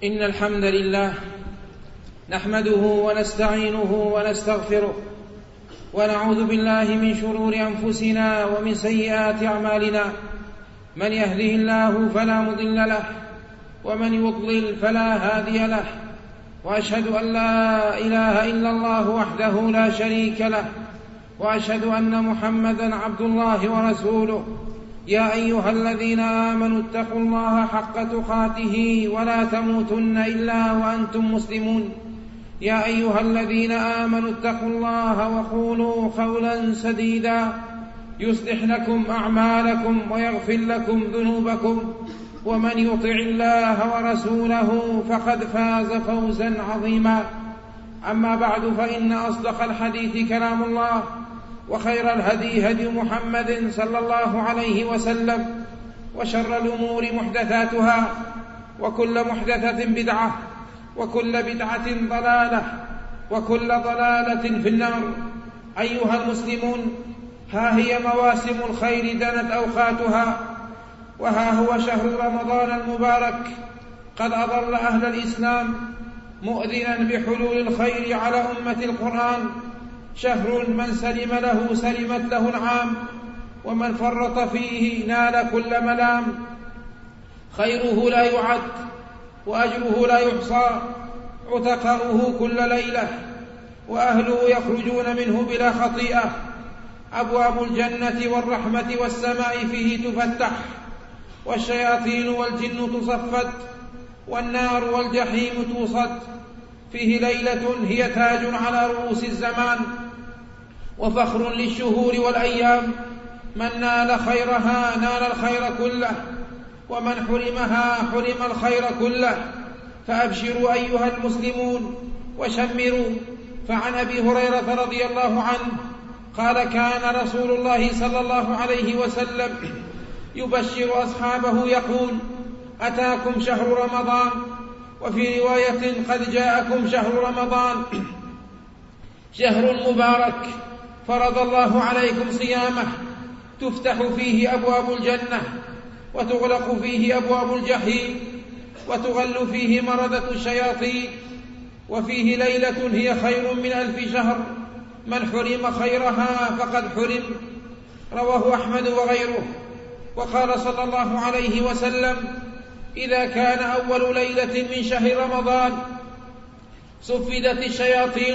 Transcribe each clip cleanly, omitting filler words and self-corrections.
إن الحمد لله نحمده ونستعينه ونستغفره ونعوذ بالله من شرور أنفسنا ومن سيئات أعمالنا. من يهده الله فلا مضل له ومن يضلل فلا هادي له، وأشهد أن لا إله إلا الله وحده لا شريك له، وأشهد أن محمدا عبد الله ورسوله. يا أيها الذين آمنوا اتقوا الله حق تقاته ولا تموتن إلا وأنتم مسلمون. يا أيها الذين آمنوا اتقوا الله وقولوا قولا سديدا يصلح لكم أعمالكم ويغفر لكم ذنوبكم، ومن يطع الله ورسوله فقد فاز فوزا عظيما. أما بعد، فإن أصدق الحديث كلام الله، وخير الهدي هدي محمد صلى الله عليه وسلم، وشر الأمور محدثاتها، وكل محدثة بدعة، وكل بدعة ضلالة، وكل ضلالة في النار. أيها المسلمون، ها هي مواسم الخير دنت أوقاتها، وها هو شهر رمضان المبارك قد أضل أهل الإسلام مؤذنا بحلول الخير على أمة القرآن. شهر من سلم له سلمت له العام، ومن فرط فيه نال كل ملام. خيره لا يعد وأجره لا يحصى، عتقاؤه كل ليلة، وأهله يخرجون منه بلا خطيئة. أبواب الجنة والرحمة والسماء فيه تفتح، والشياطين والجن تصفد، والنار والجحيم توصد. فيه ليلة هي تاج على رؤوس الزمان، وفخر للشهور والأيام. من نال خيرها نال الخير كله، ومن حرمها حرم الخير كله. فأبشروا أيها المسلمون وشمروا. فعن أبي هريرة رضي الله عنه قال: كان رسول الله صلى الله عليه وسلم يبشر أصحابه يقول: أتاكم شهر رمضان. وفي رواية: قد جاءكم شهر رمضان، شهر مبارك فرض الله عليكم صيامه، تفتح فيه أبواب الجنة، وتغلق فيه أبواب الجحيم، وتغل فيه مردة الشياطين. وفيه ليلة هي خير من 1000 شهر، من حرم خيرها فقد حرم. رواه أحمد وغيره. وقال صلى الله عليه وسلم: إذا كان أول ليلة من شهر رمضان صفدت الشياطين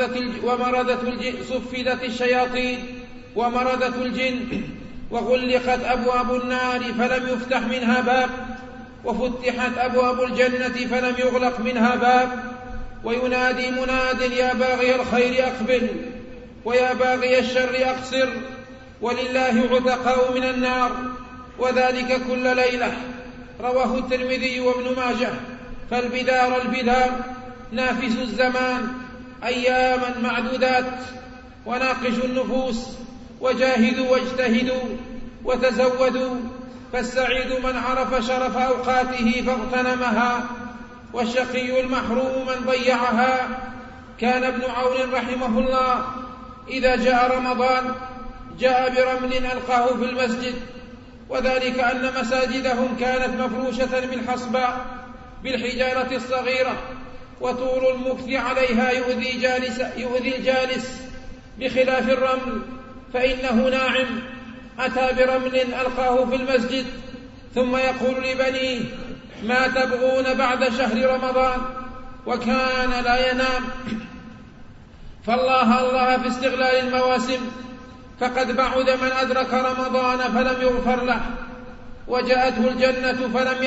ومردت الجن، وغلقت أبواب النار فلم يفتح منها باب، وفتحت أبواب الجنة فلم يغلق منها باب. وينادي مناد: يا باغي الخير أقبل، ويا باغي الشر أقصر، ولله عتقاء من النار، وذلك كل ليلة. رواه الترمذي وابن ماجه. فالبدار البدار نافس الزمان، أياما معدودات، وناقش النفوس. وجاهدوا واجتهدوا وتزودوا، فالسعيد من عرف شرف أوقاته فاغتنمها، والشقي المحروم من ضيعها. كان ابن عون رحمه الله إذا جاء رمضان جاء برمل ألقاه في المسجد، وذلك أن مساجدهم كانت مفروشة بالحصباء بالحجارة الصغيرة، وطول المكث عليها يؤذي الجالس، بخلاف الرمل فإنه ناعم. أتى برمل ألقاه في المسجد، ثم يقول لبنيه: ما تبغون بعد شهر رمضان؟ وكان لا ينام. فالله في استغلال المواسم، فقد بعد من أدرك رمضان فلم يغفر له، وجاءته الجنة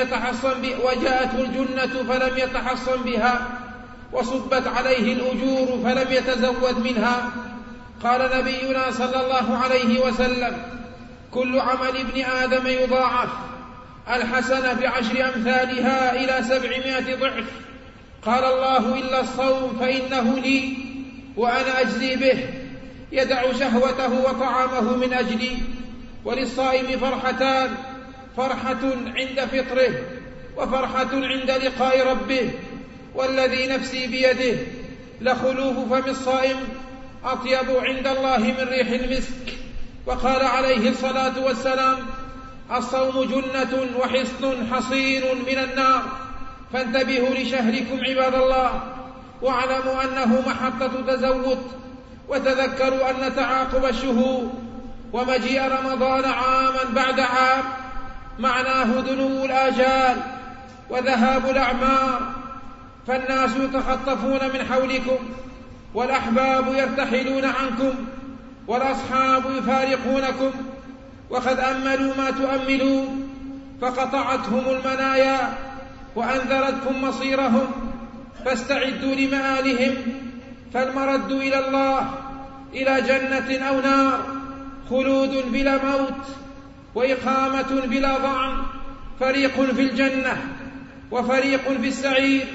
فلم يتحصن بها، وصبت عليه الأجور فلم يتزود منها. قال نبينا صلى الله عليه وسلم: كل عمل ابن آدم يضاعف، الحسنة ب10 أمثالها إلى 700 ضعف. قال الله: إلا الصوم فإنه لي وأنا أجزي به، يدع شهوته وطعامه من أجلي. وللصائم فرحتان: فرحة عند فطره، وفرحة عند لقاء ربه. والذي نفسي بيده لخلوف فم الصائم أطيب عند الله من ريح المسك. وقال عليه الصلاة والسلام: الصوم جنة وحصن حصين من النار. فانتبهوا لشهركم عباد الله، واعلموا أنه محطة تزود، وتذكروا أن تعاقب الشهور ومجيء رمضان عاما بعد عام معناه دنو الآجال وذهاب الأعمار، فالناس يتخطفون من حولكم، والأحباب يرتحلون عنكم، والأصحاب يفارقونكم، وقد أملوا ما تؤملون، فقطعتهم المنايا وأنذرتكم مصيرهم، فاستعدوا لمآلهم، فالمرد إلى الله إلى جنة أو نار، خلود بلا موت وإقامة بلا ضعن، فريق في الجنة وفريق في السعير،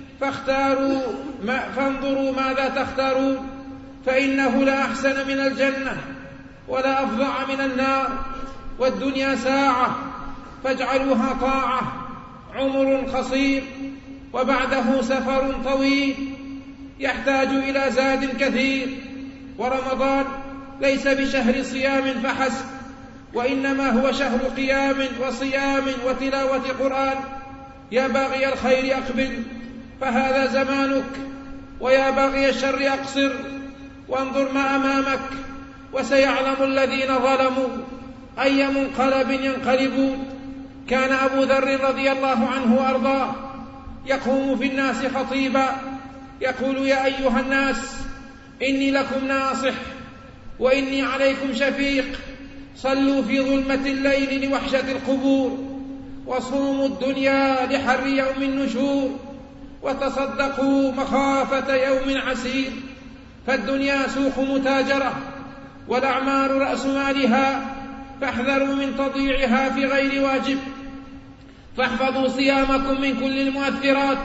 فانظروا ماذا تختارون، فإنه لا أحسن من الجنة ولا أفظع من النار، والدنيا ساعة فاجعلوها طاعة، عمر قصير وبعده سفر طويل يحتاج إلى زاد كثير. ورمضان ليس بشهر صيام فحسب، وإنما هو شهر قيام وصيام وتلاوة قرآن. يا باغي الخير أقبل فهذا زمانك، ويا باغي الشر أقصر وانظر ما أمامك، وسيعلم الذين ظلموا أي منقلب ينقلبون. كان أبو ذر رضي الله عنه وأرضاه يقوم في الناس خطيبا يقول: يا أيها الناس، إني لكم ناصح وإني عليكم شفيق، صلوا في ظلمة الليل لوحشة القبور، وصوموا الدنيا لحر يوم النشور، وتصدقوا مخافة يوم عسير، فالدنيا سوق متاجرة، والأعمار رأس مالها، فاحذروا من تضييعها في غير واجب، فاحفظوا صيامكم من كل المؤثرات،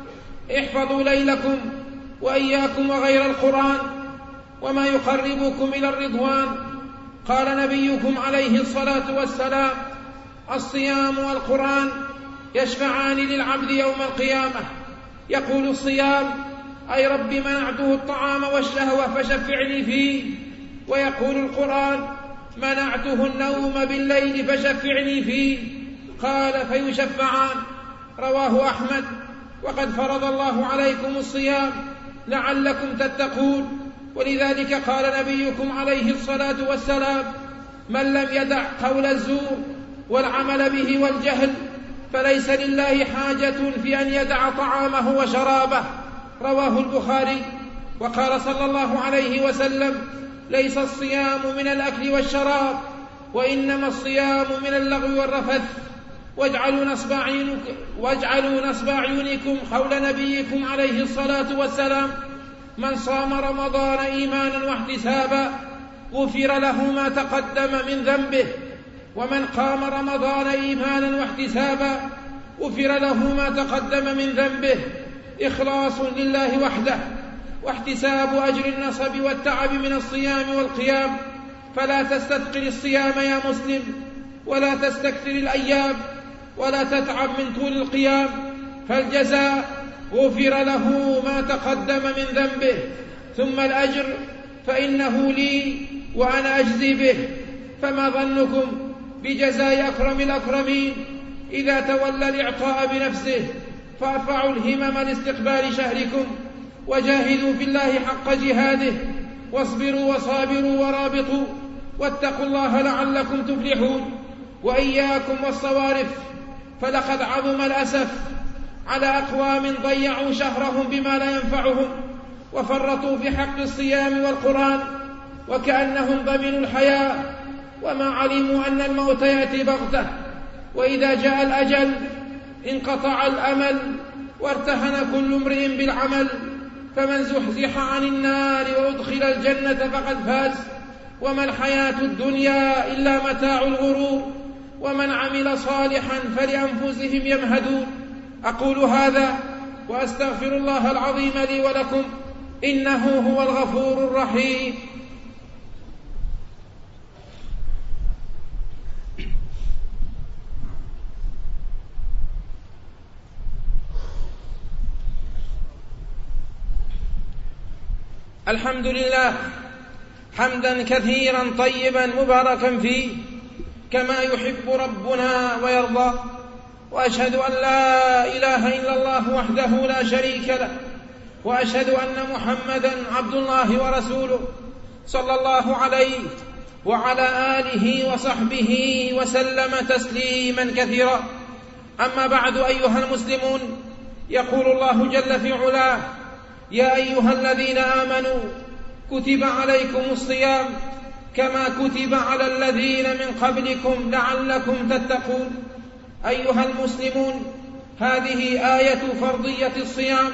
احفظوا ليلكم وإياكم وغير القرآن وما يقربكم إلى الرضوان. قال نبيكم عليه الصلاة والسلام: الصيام والقرآن يشفعان للعبد يوم القيامة. يقول الصيام: أي رب منعته الطعام والشهوة فشفعني فيه، ويقول القرآن: منعته النوم بالليل فشفعني فيه. قال: فيشفعان. رواه أحمد. وقد فرض الله عليكم الصيام لعلكم تتقون، ولذلك قال نبيكم عليه الصلاة والسلام: من لم يدع قول الزور والعمل به والجهل فليس لله حاجة في أن يدع طعامه وشرابه. رواه البخاري. وقال صلى الله عليه وسلم: ليس الصيام من الأكل والشراب، وإنما الصيام من اللغو والرفث. واجعلوا نصب أعينكم قول نبيكم عليه الصلاة والسلام: من صام رمضان إيمانا واحتسابا غفر له ما تقدم من ذنبه، ومن قام رمضان إيمانا واحتسابا غفر له ما تقدم من ذنبه. إخلاص لله وحده، واحتساب أجر النصب والتعب من الصيام والقيام. فلا تستثقل الصيام يا مسلم، ولا تستكثر الأيام، ولا تتعب من طول القيام، فالجزاء غفر له ما تقدم من ذنبه، ثم الأجر فإنه لي وأنا أجزي به. فما ظنكم بجزاء أكرم الأكرمين إذا تولى الإعطاء بنفسه؟ فارفعوا الهمم لاستقبال شهركم، وجاهدوا في الله حق جهاده، واصبروا وصابروا ورابطوا، واتقوا الله لعلكم تفلحون. وإياكم والصوارف، فلقد عظم الأسف على أقوام ضيعوا شهرهم بما لا ينفعهم، وفرطوا في حق الصيام والقرآن، وكأنهم ضمنوا الحياة وما علموا أن الموت يأتي بغتة، وإذا جاء الأجل انقطع الأمل، وارتهن كل امرئ بالعمل. فمن زحزح عن النار وأدخل الجنة فقد فاز، وما الحياة الدنيا إلا متاع الغرور، ومن عمل صالحا فلأنفسهم يمهدون. أقول هذا وأستغفر الله العظيم لي ولكم، إنه هو الغفور الرحيم. الحمد لله حمدا كثيرا طيبا مباركا فيه، كما يحب ربنا ويرضى، وأشهد أن لا إله إلا الله وحده لا شريك له، وأشهد أن محمدا عبد الله ورسوله صلى الله عليه وعلى آله وصحبه وسلم تسليما كثيرا. أما بعد، أيها المسلمون، يقول الله جل في علاه: يا أيها الذين آمنوا كتب عليكم الصيام كما كتب على الذين من قبلكم لعلكم تتقون. أيها المسلمون، هذه آية فرضية الصيام،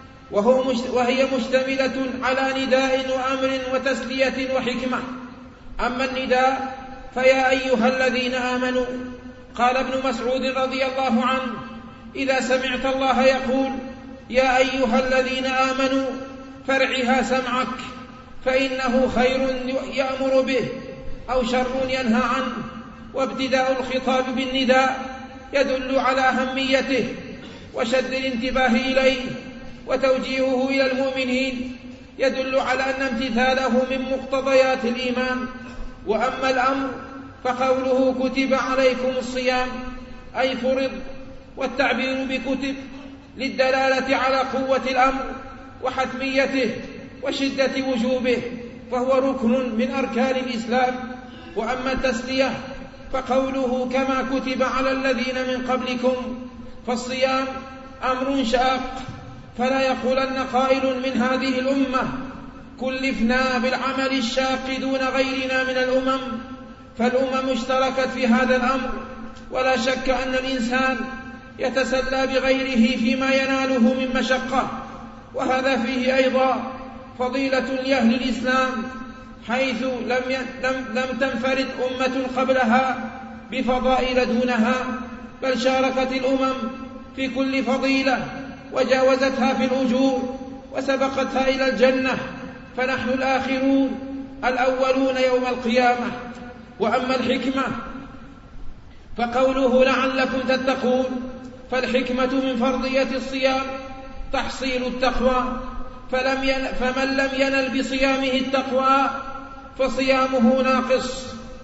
وهي مشتملة على نداء وأمر وتسلية وحكمة. أما النداء فيا أيها الذين آمنوا، قال ابن مسعود رضي الله عنه: إذا سمعت الله يقول يا أيها الذين آمنوا فارعها سمعك، فإنه خير يأمر به أو شر ينهى عنه. وابتداء الخطاب بالنداء يدل على أهميته وشد الانتباه إليه، وتوجيهه إلى المؤمنين يدل على أن امتثاله من مقتضيات الإيمان. وأما الأمر فقوله كتب عليكم الصيام أي فرض، والتعبير بكتب للدلالة على قوة الأمر وحتميته وشدة وجوبه، فهو ركن من أركان الإسلام. وأما التسلية فقوله كما كتب على الذين من قبلكم، فالصيام أمر شاق، فلا يقولن قائل من هذه الأمة كلفنا بالعمل الشاق دون غيرنا من الأمم، فالأمم اشتركت في هذا الأمر، ولا شك أن الإنسان يتسلى بغيره فيما يناله من مشقة. وهذا فيه أيضا فضيلة لأهل الإسلام، حيث لم تنفرد أمة قبلها بفضائل دونها، بل شاركت الأمم في كل فضيلة وجاوزتها في الأجور وسبقتها إلى الجنة، فنحن الآخرون الأولون يوم القيامة. وأما الحكمة فقوله لعلكم تتقون، فالحكمة من فرضية الصيام تحصيل التقوى، فمن لم ينل بصيامه التقوى فصيامه ناقص.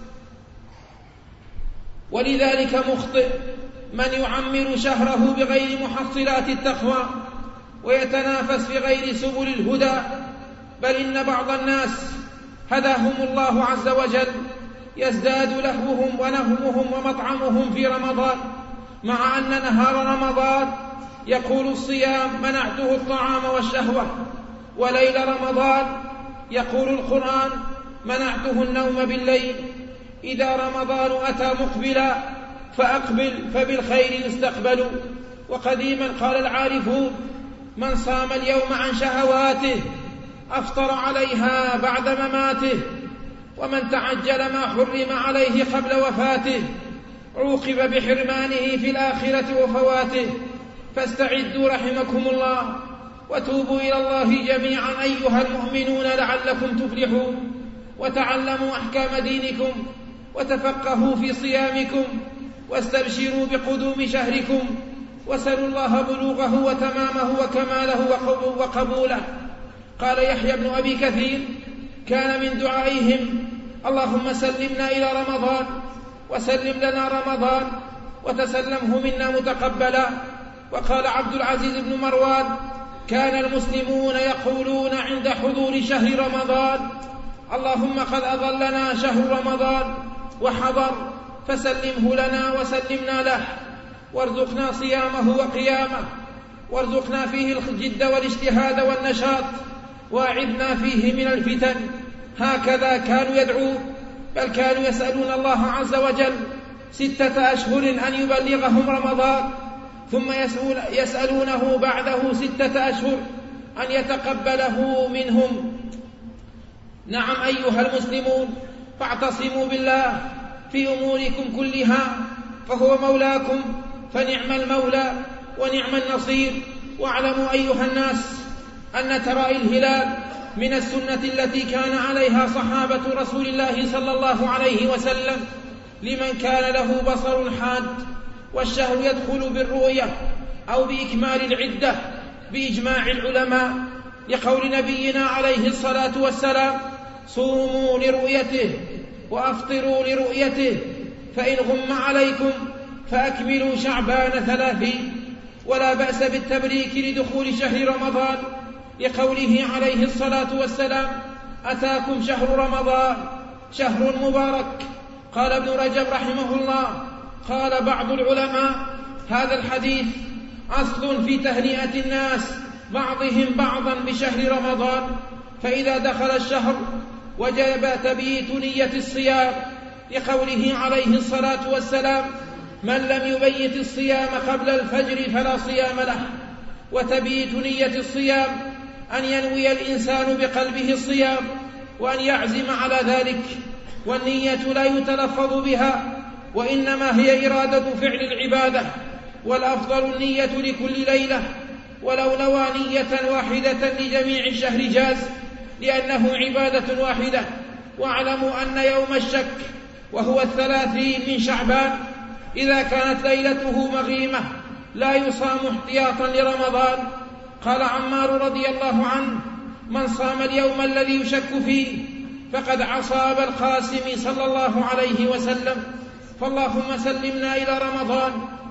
ولذلك مخطئ من يعمر شهره بغير محصلات التقوى ويتنافس في غير سبل الهدى، بل إن بعض الناس هداهم الله عز وجل يزداد لهوهم ونهمهم ومطعمهم في رمضان، مع أن نهار رمضان يقول الصيام منعته الطعام والشهوة، وليل رمضان يقول القرآن منعته النوم بالليل. إذا رمضان أتى مقبلا فأقبل فبالخير استقبلوا. وقديما قال العارفون: من صام اليوم عن شهواته أفطر عليها بعد مماته، ومن تعجل ما حرم عليه قبل وفاته عوقب بحرمانه في الآخرة وفواته. فاستعدوا رحمكم الله وتوبوا إلى الله جميعا أيها المؤمنون لعلكم تفلحون، وتعلموا أحكام دينكم وتفقهوا في صيامكم، واستبشروا بقدوم شهركم، وسلوا الله بلوغه وتمامه وكماله وقبوله. قال يحيى بن أبي كثير: كان من دعائهم اللهم سلمنا إلى رمضان وسلم لنا رمضان وتسلمه منا متقبلا. وقال عبد العزيز بن مروان: كان المسلمون يقولون عند حضور شهر رمضان: اللهم قد أظلنا شهر رمضان وحضر، فسلمه لنا وسلمنا له، وارزقنا صيامه وقيامه، وارزقنا فيه الجد والاجتهاد والنشاط، واعذنا فيه من الفتن. هكذا كانوا يدعون، بل كانوا يسألون الله عز وجل 6 أشهر أن يبلغهم رمضان، ثم يسألونه بعده 6 أشهر أن يتقبله منهم. نعم أيها المسلمون، فاعتصموا بالله في أموركم كلها، فهو مولاكم، فنعم المولى ونعم النصير. واعلموا أيها الناس أن ترائي الهلال من السنة التي كان عليها صحابة رسول الله صلى الله عليه وسلم لمن كان له بصر حاد. والشهر يدخل بالرؤية أو بإكمال العدة بإجماع العلماء، لقول نبينا عليه الصلاة والسلام: صوموا لرؤيته وأفطروا لرؤيته، فإن غم عليكم فأكملوا شعبان 30. ولا بأس بالتبريك لدخول شهر رمضان لقوله عليه الصلاة والسلام: أتاكم شهر رمضان شهر مبارك. قال ابن رجب رحمه الله: قال بعض العلماء: هذا الحديث أصل في تهنئة الناس بعضهم بعضا بشهر رمضان، فإذا دخل الشهر وجب تبييت نية الصيام لقوله عليه الصلاة والسلام: من لم يبيت الصيام قبل الفجر فلا صيام له. وتبييت نية الصيام أن ينوي الإنسان بقلبه الصيام وأن يعزم على ذلك، والنية لا يتلفظ بها وإنما هي إرادة فعل العبادة، والأفضل النية لكل ليلة، ولو نوى نية واحدة لجميع الشهر جاز لأنه عبادة واحدة. واعلموا أن يوم الشك وهو 30 من شعبان إذا كانت ليلته مغيمة لا يصام احتياطا لرمضان. قال عمار رضي الله عنه: من صام اليوم الذي يشك فيه فقد عصى أبا القاسم صلى الله عليه وسلم. فاللهم سلمنا إلى رمضان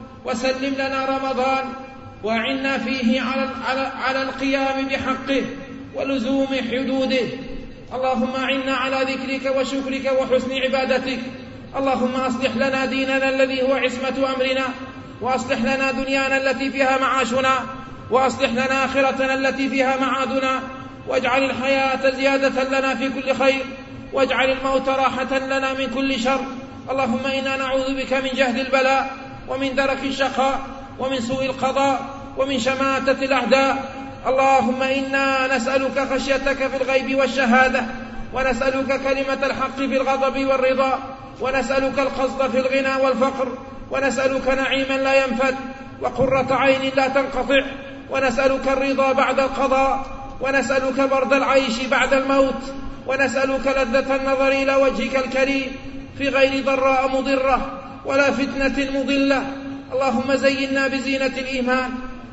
وسلم لنا رمضان، وأعنا فيه على القيام بحقه ولزوم حدوده. اللهم أعنا على ذكرك وشكرك وحسن عبادتك. اللهم أصلح لنا ديننا الذي هو عصمة أمرنا، وأصلح لنا دنيانا التي فيها معاشنا، وأصلح لنا آخرتنا التي فيها معادنا، واجعل الحياة زيادة لنا في كل خير، واجعل الموت راحة لنا من كل شر. اللهم إنا نعوذ بك من جهد البلاء ومن درك الشقاء ومن سوء القضاء ومن شماتة الأعداء. اللهم إنا نسألك خشيتك في الغيب والشهادة، ونسألك كلمة الحق في الغضب والرضا، ونسألك القصد في الغنى والفقر، ونسألك نعيما لا ينفد وقرة عين لا تنقطع، ونسألك الرضا بعد القضاء، ونسألك برد العيش بعد الموت، ونسألك لذة النظر إلى وجهك الكريم في غير ضراء مضرة ولا فتنة مضلة. اللهم زينا بزينة الإيمان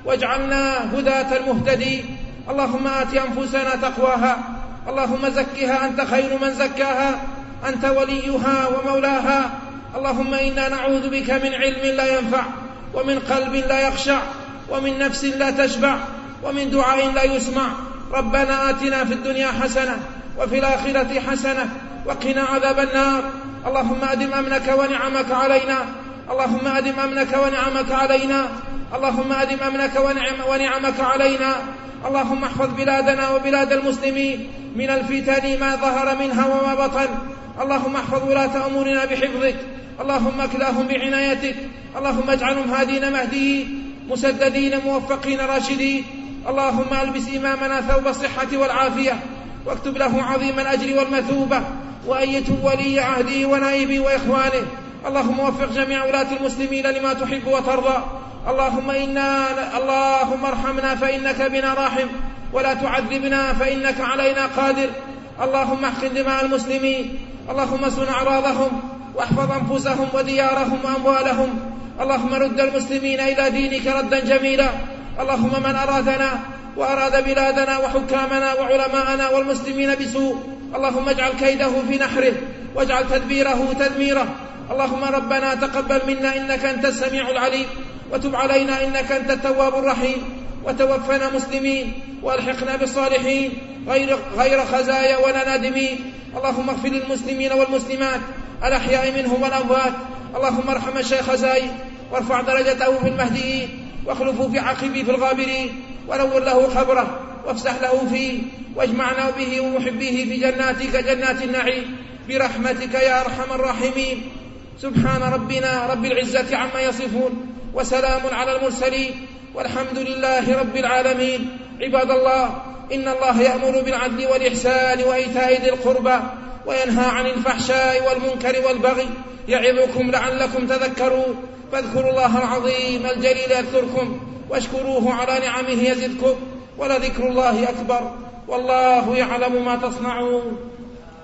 واجعلنا هداة المهتدين. اللهم آت أنفسنا تقواها، اللهم زكها أنت خير من زكاها، أنت وليها ومولاها. اللهم إنا نعوذ بك من علم لا ينفع، ومن قلب لا يخشع، ومن نفس لا تشبع، ومن دعاء لا يسمع. ربنا آتنا في الدنيا حسنة وفي الآخرة حسنة وقنا عذاب النار. اللهم أدم أمنك ونعمك علينا، اللهم أدم أمنك ونعمك علينا، اللهم أدم أمنك ونعمك علينا. اللهم احفظ بلادنا وبلاد المسلمين من الفتن ما ظهر منها وما بطن. اللهم احفظ ولاة أمورنا بحفظك، اللهم اكلاهم بعنايتك، اللهم اجعلهم هادين مهديين مسددين موفقين راشدين. اللهم البس إمامنا ثوب الصحة والعافية، واكتب له عظيم الأجر والمثوبة، وأيته ولي عهده ونائبه وإخوانه. اللهم وفق جميع ولاة المسلمين لما تحب وترضى. اللهم ارحمنا فإنك بنا راحم، ولا تعذبنا فإنك علينا قادر. اللهم احقن دماء المسلمين، اللهم اسن أعراضهم، واحفظ أنفسهم وديارهم وأموالهم. اللهم رد المسلمين إلى دينك ردا جميلا. اللهم من أرادنا وأراد بلادنا وحكامنا وعلماءنا والمسلمين بسوء، اللهم اجعل كيده في نحره واجعل تدبيره تدميره. اللهم ربنا تقبل منا إنك أنت السميع العليم، وتب علينا إنك أنت التواب الرحيم، وتوفنا مسلمين والحقنا بالصالحين غير خزايا ولا نادمين. اللهم اغفر للمسلمين والمسلمات الأحياء منهم والأموات. اللهم ارحم الشيخ زايد وارفع درجته في المهديين، واخلفه في عقبه في الغابرين، ونور له خبره وافسح له فيه، واجمعنا به ومحبيه في جناتك جنات النعيم برحمتك يا أرحم الراحمين. سبحان ربنا رب العزة عما يصفون، وسلام على المرسلين، والحمد لله رب العالمين. عباد الله، إن الله يأمر بالعدل والإحسان وإيتاء ذي القربى، وينهى عن الفحشاء والمنكر والبغي، يعظكم لعلكم تذكرون. فاذكروا الله العظيم الجليل يذكركم، واشكروه على نعمه يزدكم، ولذكر الله أكبر، والله يعلم ما تصنعون.